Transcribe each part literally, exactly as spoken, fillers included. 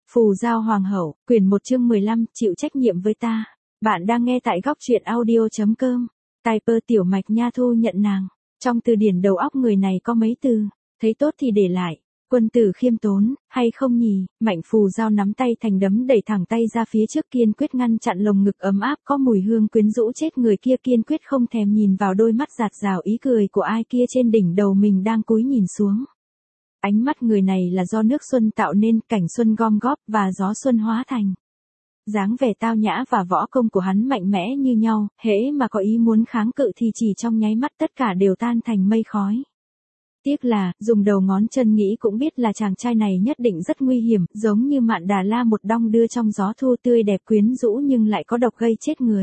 Phù Giao Hoàng hậu, quyển một chương mười lăm, chịu trách nhiệm với ta. Bạn đang nghe tại góc truyện audio.com. Typer Tiểu Mạch Nha thu nhận nàng. Trong từ điển đầu óc người này có mấy từ, thấy tốt thì để lại. Quân tử khiêm tốn, hay không nhỉ? Mạnh Phù Giao nắm tay thành đấm đẩy thẳng tay ra phía trước, kiên quyết ngăn chặn lồng ngực ấm áp có mùi hương quyến rũ chết người kia, kiên quyết không thèm nhìn vào đôi mắt dạt dào ý cười của ai kia trên đỉnh đầu mình đang cúi nhìn xuống. Ánh mắt người này là do nước xuân tạo nên, cảnh xuân gom góp và gió xuân hóa thành. Dáng vẻ tao nhã và võ công của hắn mạnh mẽ như nhau, hễ mà có ý muốn kháng cự thì chỉ trong nháy mắt tất cả đều tan thành mây khói. Tiếc là, dùng đầu ngón chân nghĩ cũng biết là chàng trai này nhất định rất nguy hiểm, giống như Mạn Đà La một đong đưa trong gió thu, tươi đẹp quyến rũ nhưng lại có độc gây chết người.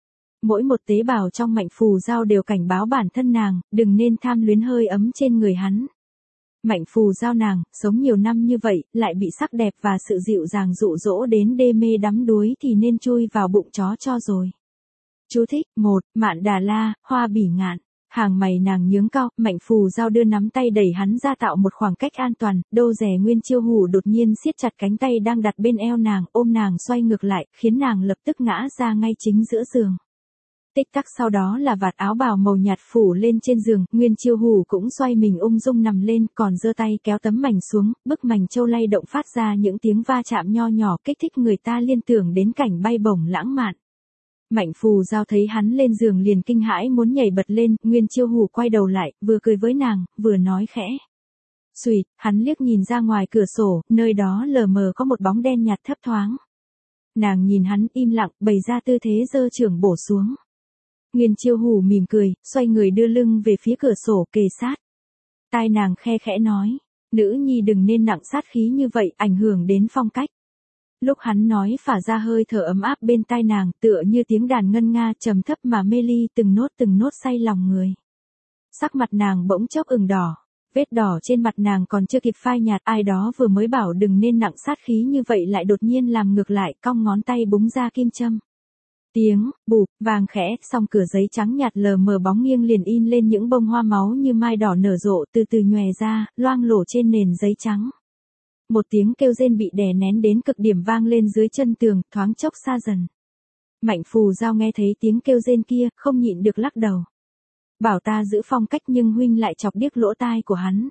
Mỗi một tế bào trong Mạnh Phù Giao đều cảnh báo bản thân nàng, đừng nên tham luyến hơi ấm trên người hắn. Mạnh Phù Giao nàng, sống nhiều năm như vậy, lại bị sắc đẹp và sự dịu dàng dụ dỗ đến đê mê đắm đuối thì nên chui vào bụng chó cho rồi. Chú thích, một, Mạn Đà La, hoa bỉ ngạn. Hàng mày nàng nhướng cao, Mạnh Phù Giao đưa nắm tay đẩy hắn ra tạo một khoảng cách an toàn, đô rẻ Nguyên Chiêu Hủ đột nhiên siết chặt cánh tay đang đặt bên eo nàng, ôm nàng xoay ngược lại, khiến nàng lập tức ngã ra ngay chính giữa giường. Tích tắc sau đó là vạt áo bào màu nhạt phủ lên trên giường, Nguyên Chiêu Hủ cũng xoay mình ung dung nằm lên, còn giơ tay kéo tấm mảnh xuống, bức mảnh châu lay động phát ra những tiếng va chạm nho nhỏ kích thích người ta liên tưởng đến cảnh bay bổng lãng mạn. Mạnh Phù Giao thấy hắn lên giường liền kinh hãi muốn nhảy bật lên, Nguyên Chiêu Hủ quay đầu lại, vừa cười với nàng, vừa nói khẽ. Xùyệt, hắn liếc nhìn ra ngoài cửa sổ, nơi đó lờ mờ có một bóng đen nhạt thấp thoáng. Nàng nhìn hắn im lặng, bày ra tư thế giơ chưởng bổ xuống. Nguyên Chiêu Hủ mỉm cười, xoay người đưa lưng về phía cửa sổ, kề sát. Tai nàng khe khẽ nói, nữ nhi đừng nên nặng sát khí như vậy, ảnh hưởng đến phong cách. Lúc hắn nói phả ra hơi thở ấm áp bên tai nàng, tựa như tiếng đàn ngân nga trầm thấp mà mê ly, từng nốt từng nốt say lòng người. Sắc mặt nàng bỗng chốc ửng đỏ, vết đỏ trên mặt nàng còn chưa kịp phai nhạt, ai đó vừa mới bảo đừng nên nặng sát khí như vậy lại đột nhiên làm ngược lại, cong ngón tay búng ra kim châm. Tiếng, bụp, vàng khẽ, xong cửa giấy trắng nhạt lờ mờ bóng nghiêng liền in lên những bông hoa máu như mai đỏ nở rộ từ từ nhòe ra, loang lổ trên nền giấy trắng. Một tiếng kêu rên bị đè nén đến cực điểm vang lên dưới chân tường, thoáng chốc xa dần. Mạnh Phù Giao nghe thấy tiếng kêu rên kia, không nhịn được lắc đầu. Bảo ta giữ phong cách nhưng huynh lại chọc điếc lỗ tai của hắn.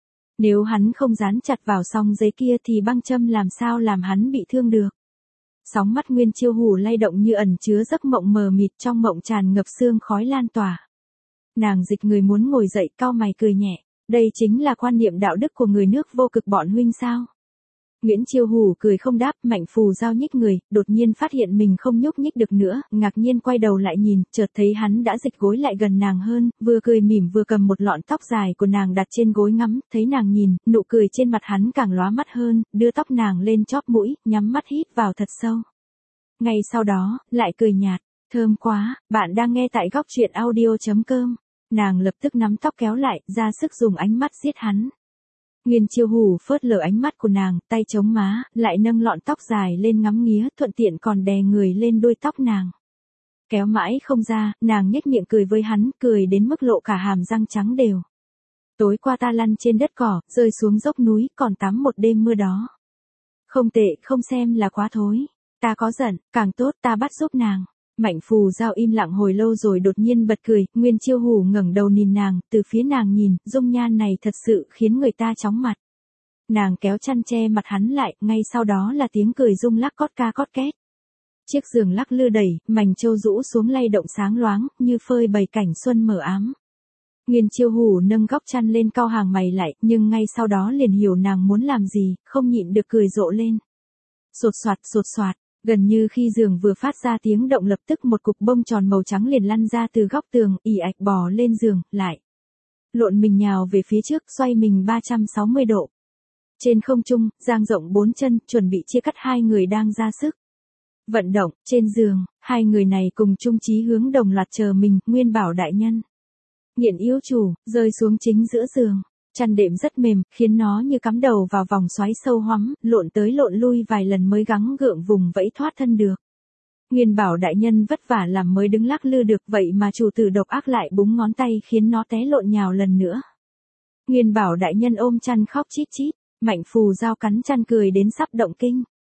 Nếu hắn không dán chặt vào song giấy kia thì băng châm làm sao làm hắn bị thương được. Sóng mắt Nguyên Chiêu Hủ lay động như ẩn chứa giấc mộng mờ mịt, trong mộng tràn ngập sương khói lan tỏa. Nàng dịch người muốn ngồi dậy, cau mày cười nhẹ. Đây chính là quan niệm đạo đức của người nước vô cực bọn huynh sao? Nguyễn Chiêu Hủ cười không đáp, Mạnh Phù Giao nhích người, đột nhiên phát hiện mình không nhúc nhích được nữa, ngạc nhiên quay đầu lại nhìn, chợt thấy hắn đã dịch gối lại gần nàng hơn, vừa cười mỉm vừa cầm một lọn tóc dài của nàng đặt trên gối ngắm, thấy nàng nhìn, nụ cười trên mặt hắn càng lóa mắt hơn, đưa tóc nàng lên chóp mũi, nhắm mắt hít vào thật sâu. Ngay sau đó, lại cười nhạt, thơm quá, bạn đang nghe tại góc truyện audio.com. Nàng lập tức nắm tóc kéo lại, ra sức dùng ánh mắt giết hắn. Nguyên Chiêu Hủ phớt lờ ánh mắt của nàng, tay chống má, lại nâng lọn tóc dài lên ngắm nghía, thuận tiện còn đè người lên đuôi tóc nàng. Kéo mãi không ra, nàng nhếch miệng cười với hắn, cười đến mức lộ cả hàm răng trắng đều. Tối qua ta lăn trên đất cỏ, rơi xuống dốc núi, còn tắm một đêm mưa đó. Không tệ, không xem là quá thối. Ta có giận, càng tốt, ta bắt giúp nàng. Mạnh Phù Giao im lặng hồi lâu rồi đột nhiên bật cười, Nguyên Chiêu Hủ ngẩng đầu nhìn nàng, từ phía nàng nhìn, dung nhan này thật sự khiến người ta chóng mặt. Nàng kéo chăn che mặt hắn lại, ngay sau đó là tiếng cười rung lắc cót ca cót két. Chiếc giường lắc lư đẩy, mảnh châu rũ xuống lay động sáng loáng, như phơi bày cảnh xuân mờ ám. Nguyên Chiêu Hủ nâng góc chăn lên cau hàng mày lại, nhưng ngay sau đó liền hiểu nàng muốn làm gì, không nhịn được cười rộ lên. Sột soạt sột soạt. Gần như khi giường vừa phát ra tiếng động lập tức một cục bông tròn màu trắng liền lăn ra từ góc tường, ì ạch bò lên giường, lại. Lộn mình nhào về phía trước, xoay mình ba trăm sáu mươi độ. Trên không trung, dang rộng bốn chân, chuẩn bị chia cắt hai người đang ra sức. Vận động, trên giường, hai người này cùng chung chí hướng đồng loạt chờ mình, Nguyên Bảo đại nhân. Nghiện yêu chủ, rơi xuống chính giữa giường. Chăn đệm rất mềm, khiến nó như cắm đầu vào vòng xoáy sâu hoắm, lộn tới lộn lui vài lần mới gắng gượng vùng vẫy thoát thân được. Nguyên Bảo đại nhân vất vả làm mới đứng lắc lư được, vậy mà chủ tử độc ác lại búng ngón tay khiến nó té lộn nhào lần nữa. Nguyên Bảo đại nhân ôm chăn khóc chít chít, Mạnh Phù Giao cắn chăn cười đến sắp động kinh.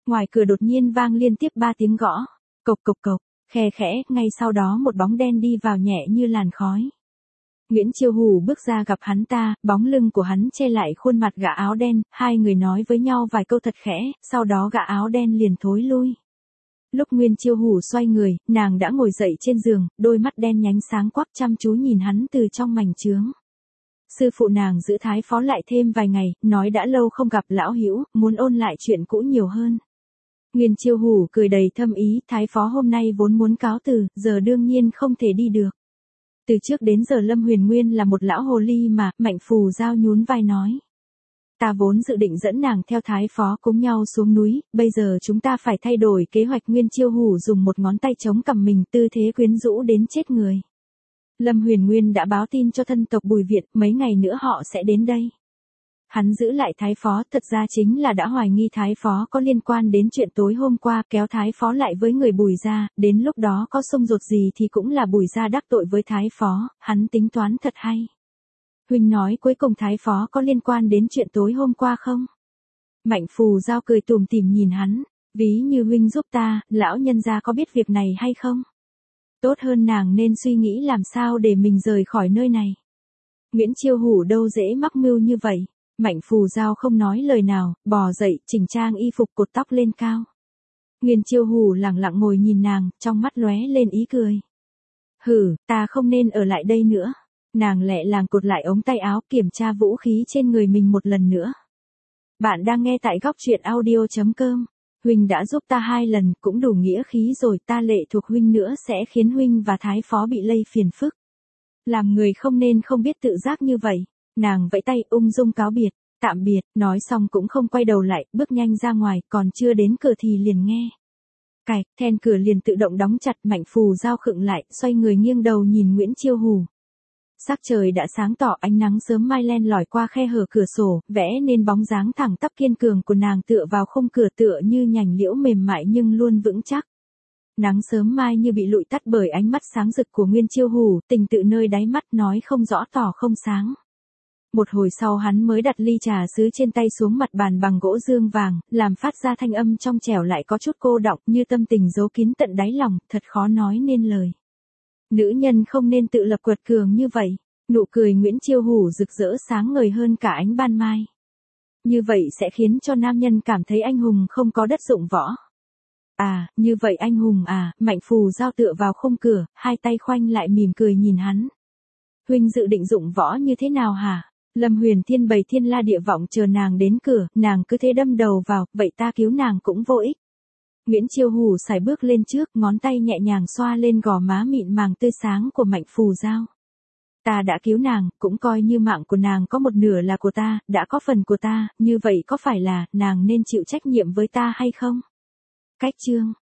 Ngoài cửa đột nhiên vang liên tiếp ba tiếng gõ. Cộc cộc cộc, khe khẽ, ngay sau đó một bóng đen đi vào nhẹ như làn khói. Nguyễn Chiêu Hủ bước ra gặp hắn ta, bóng lưng của hắn che lại khuôn mặt gã áo đen, hai người nói với nhau vài câu thật khẽ, sau đó gã áo đen liền thối lui. Lúc Nguyễn Chiêu Hủ xoay người, nàng đã ngồi dậy trên giường, đôi mắt đen nhánh sáng quắc chăm chú nhìn hắn từ trong mảnh trướng. Sư phụ nàng giữ thái phó lại thêm vài ngày, nói đã lâu không gặp lão hữu, muốn ôn lại chuyện cũ nhiều hơn. Nguyễn Chiêu Hủ cười đầy thâm ý, thái phó hôm nay vốn muốn cáo từ, giờ đương nhiên không thể đi được. Từ trước đến giờ Lâm Huyền Nguyên là một lão hồ ly mà, Mạnh Phù Giao nhún vai nói. Ta vốn dự định dẫn nàng theo thái phó cùng nhau xuống núi, bây giờ chúng ta phải thay đổi kế hoạch. Nguyễn Chiêu Hủ dùng một ngón tay chống cằm mình, tư thế quyến rũ đến chết người. Lâm Huyền Nguyên đã báo tin cho thân tộc Bùi Việt, mấy ngày nữa họ sẽ đến đây. Hắn giữ lại thái phó, thật ra chính là đã hoài nghi thái phó có liên quan đến chuyện tối hôm qua, kéo thái phó lại với người Bùi gia, đến lúc đó có xung đột gì thì cũng là Bùi gia đắc tội với thái phó, hắn tính toán thật hay. Huynh nói cuối cùng thái phó có liên quan đến chuyện tối hôm qua không? Mạnh Phù Giao cười tủm tỉm nhìn hắn, ví như huynh giúp ta, lão nhân gia có biết việc này hay không? Tốt hơn nàng nên suy nghĩ làm sao để mình rời khỏi nơi này. Nguyễn Chiêu Hủ đâu dễ mắc mưu như vậy. Mạnh Phù Giao không nói lời nào, bò dậy, chỉnh trang y phục, cột tóc lên cao. Nguyễn Chiêu Hủ lặng lặng ngồi nhìn nàng, trong mắt lóe lên ý cười. Hử, ta không nên ở lại đây nữa. Nàng lẹ làng cột lại ống tay áo, kiểm tra vũ khí trên người mình một lần nữa. Bạn đang nghe tại góc truyện audio chấm com. Huynh đã giúp ta hai lần, cũng đủ nghĩa khí rồi, ta lệ thuộc huynh nữa sẽ khiến huynh và thái phó bị lây phiền phức. Làm người không nên không biết tự giác như vậy. Nàng vẫy tay ung dung cáo biệt, tạm biệt, nói xong cũng không quay đầu lại, bước nhanh ra ngoài, còn chưa đến cửa thì liền nghe. Cạch, then cửa liền tự động đóng chặt. Mạnh Phù Giao khựng lại, xoay người nghiêng đầu nhìn Nguyễn Chiêu Hủ. Sắc trời đã sáng tỏ, ánh nắng sớm mai len lỏi qua khe hở cửa sổ, vẽ nên bóng dáng thẳng tắp kiên cường của nàng tựa vào khung cửa, tựa như nhành liễu mềm mại nhưng luôn vững chắc. Nắng sớm mai như bị lụi tắt bởi ánh mắt sáng rực của Nguyễn Chiêu Hủ, tình tự nơi đáy mắt nói không rõ tỏ không sáng. Một hồi sau hắn mới đặt ly trà sứ trên tay xuống mặt bàn bằng gỗ dương vàng, làm phát ra thanh âm trong trẻo lại có chút cô đọng, như tâm tình giấu kín tận đáy lòng, thật khó nói nên lời. Nữ nhân không nên tự lập quật cường như vậy. Nụ cười Nguyễn Chiêu Hủ rực rỡ sáng ngời hơn cả ánh ban mai. Như vậy sẽ khiến cho nam nhân cảm thấy anh hùng không có đất dụng võ. À, như vậy anh hùng à, Mạnh Phù Giao tựa vào khung cửa, hai tay khoanh lại mỉm cười nhìn hắn. Huynh dự định dụng võ như thế nào hả? Lâm Huyền Thiên bày thiên la địa vọng chờ nàng đến cửa, nàng cứ thế đâm đầu vào, vậy ta cứu nàng cũng vô ích. Nguyễn Chiêu Hủ sải bước lên trước, ngón tay nhẹ nhàng xoa lên gò má mịn màng tươi sáng của Mạnh Phù Giao. Ta đã cứu nàng, cũng coi như mạng của nàng có một nửa là của ta, đã có phần của ta, như vậy có phải là nàng nên chịu trách nhiệm với ta hay không? Cách chương